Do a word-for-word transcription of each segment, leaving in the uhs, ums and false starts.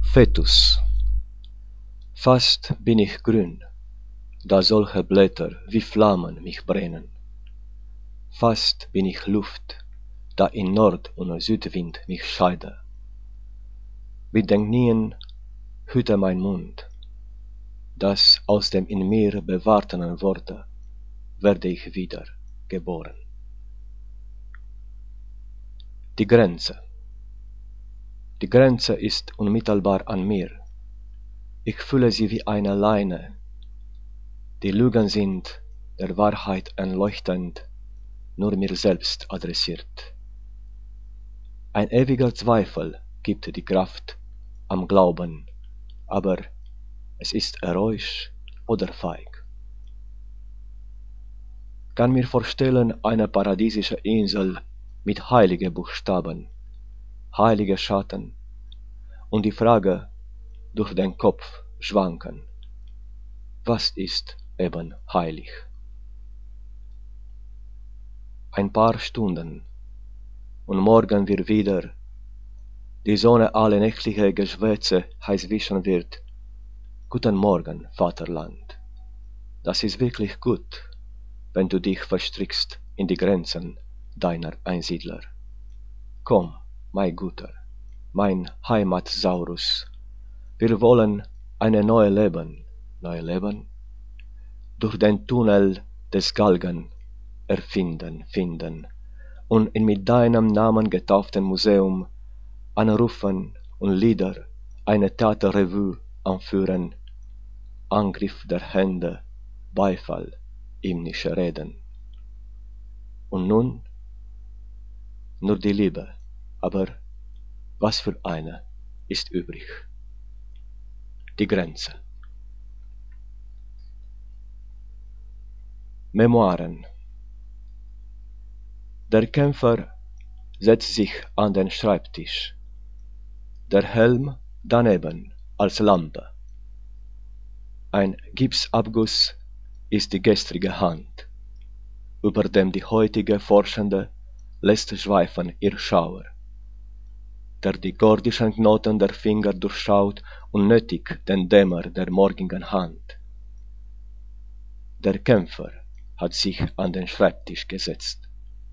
Fetus. Fast bin ich grün, da solche Blätter wie Flammen mich brennen. Fast bin ich Luft, da in Nord- und Südwind mich scheide. Mit den Knien hüte mein Mund, dass aus dem in mir bewahrten Worte werde ich wieder geboren. Die Grenze. Die Grenze ist unmittelbar an mir. Ich fühle sie wie eine Leine. Die Lügen sind, der Wahrheit entleuchtend, nur mir selbst adressiert. Ein ewiger Zweifel gibt die Kraft am Glauben, aber es ist eroisch oder feig. Kann mir vorstellen eine paradiesische Insel mit heilige Buchstaben, heilige Schatten und die Frage durch den Kopf schwanken: Was ist eben heilig? Ein paar Stunden und morgen wir wieder, die Sonne alle nächtliche Geschwätze heiß wischen wird. Guten Morgen, Vaterland. Das ist wirklich gut, wenn du dich verstrickst in die Grenzen deiner Einsiedler. Komm, mein Guter, mein Heimatsaurus, wir wollen eine neue Leben, neue Leben, durch den Tunnel des Galgen erfinden, finden und in mit deinem Namen getauften Museum anrufen und Lieder, eine Theaterrevue anführen, Angriff der Hände, Beifall, hymnische Reden. Und nun nur die Liebe, aber was für eine ist übrig? Die Grenze. Memoiren. Der Kämpfer setzt sich an den Schreibtisch, der Helm daneben als Lampe. Ein Gipsabguss ist die gestrige Hand, über dem die heutige Forschende lässt schweifen ihr Schauer, der die gordischen Knoten der Finger durchschaut und nötig den Dämmer der morgigen Hand. Der Kämpfer hat sich an den Schreibtisch gesetzt.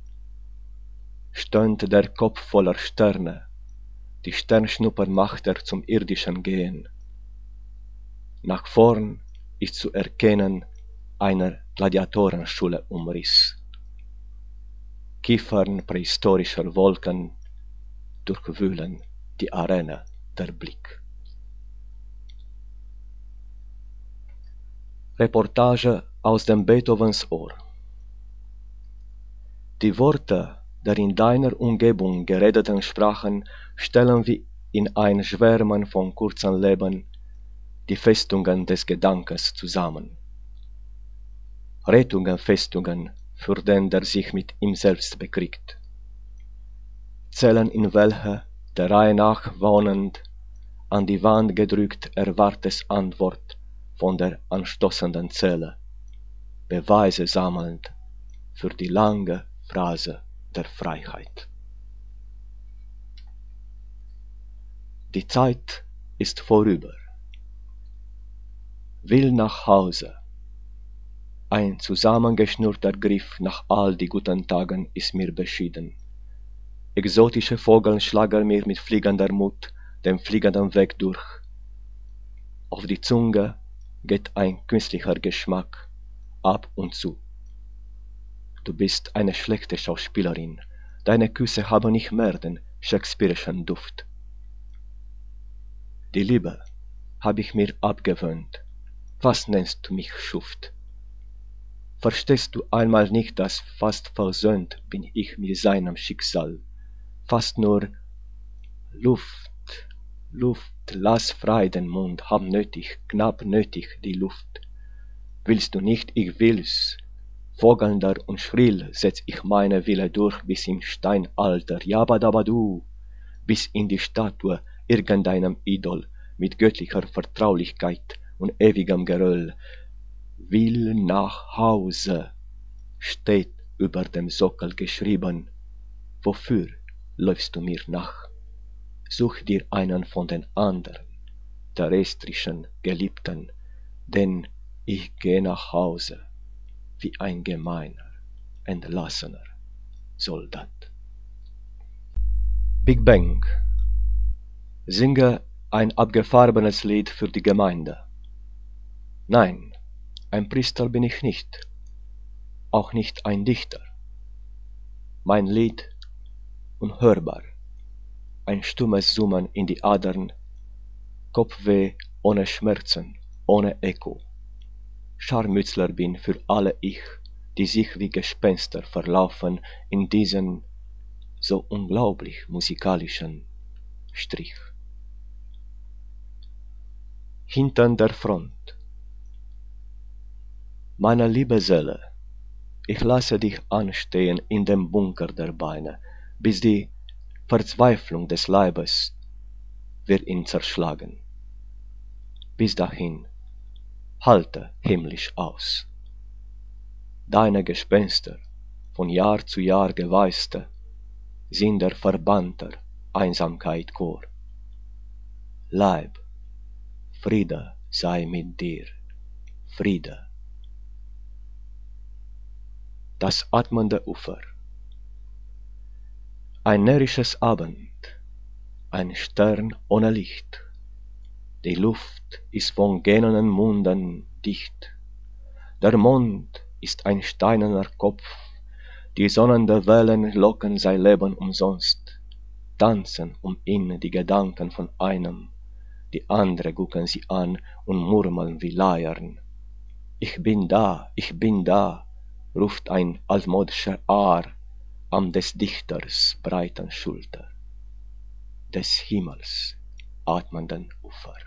Stöhnt der Kopf voller Sterne, die Sternschnupper macht er zum irdischen Gehen. Nach vorn ist zu erkennen einer Gladiatorenschule Umriss. Kiefern prähistorischer Wolken durchwühlen die Arena der Blick. Reportage aus dem Beethovens Ohr. Die Worte der in deiner Umgebung geredeten Sprachen stellen wie in ein Schwärmen von kurzen Leben die Festungen des Gedankens zusammen. Rettungen, Festungen für den, der sich mit ihm selbst bekriegt. Zellen, in welche, der Reihe nach wohnend, an die Wand gedrückt erwartes Antwort von der anstoßenden Zelle, Beweise sammelnd für die lange Phrase der Freiheit. Die Zeit ist vorüber. Will nach Hause. Ein zusammengeschnürter Griff nach all die guten Tagen ist mir beschieden. Exotische Vogel schlagen mir mit fliegender Mut den fliegenden Weg durch. Auf die Zunge geht ein künstlicher Geschmack ab und zu. Du bist eine schlechte Schauspielerin, deine Küsse haben nicht mehr den shakespearischen Duft. Die Liebe hab ich mir abgewöhnt. Was nennst du mich Schuft? Verstehst du einmal nicht, dass fast versöhnt bin ich mit seinem Schicksal? Fast nur Luft, Luft, lass frei den Mund, hab nötig, knapp nötig die Luft. Willst du nicht, ich will's. Vogelnder und schrill setz ich meine Wille durch bis im Steinalter, jabadabadu, bis in die Statue irgendeinem Idol mit göttlicher Vertraulichkeit und ewigem Geröll. Will nach Hause, steht über dem Sockel geschrieben. Wofür läufst du mir nach? Such dir einen von den anderen, terrestrischen Geliebten, denn ich geh nach Hause wie ein gemeiner, entlassener Soldat. Big Bang. Singe ein abgefahrenes Lied für die Gemeinde. Nein, ein Priester bin ich nicht, auch nicht ein Dichter. Mein Lied unhörbar, ein stummes Summen in die Adern, Kopfweh ohne Schmerzen, ohne Echo. Scharmützler bin für alle ich, die sich wie Gespenster verlaufen in diesen so unglaublich musikalischen Strich. Hinter der Front. Meine liebe Seele, ich lasse dich anstehen in dem Bunker der Beine, bis die Verzweiflung des Leibes wird ihn zerschlagen. Bis dahin, halte himmlisch aus. Deine Gespenster, von Jahr zu Jahr gewaiste, sind der verbannter Einsamkeit Chor. Leib, Friede sei mit dir, Friede. Das atmende Ufer. Ein närrisches Abend, ein Stern ohne Licht. Die Luft ist von gähnenden Munden dicht. Der Mond ist ein steinerner Kopf, die sonnende Wellen locken sein Leben umsonst, tanzen um ihn die Gedanken von einem, die andere gucken sie an und murmeln wie Leiern. Ich bin da, ich bin da, ruft ein altmodischer Aar am des Dichters breiten Schulter, des Himmels atmenden Ufer.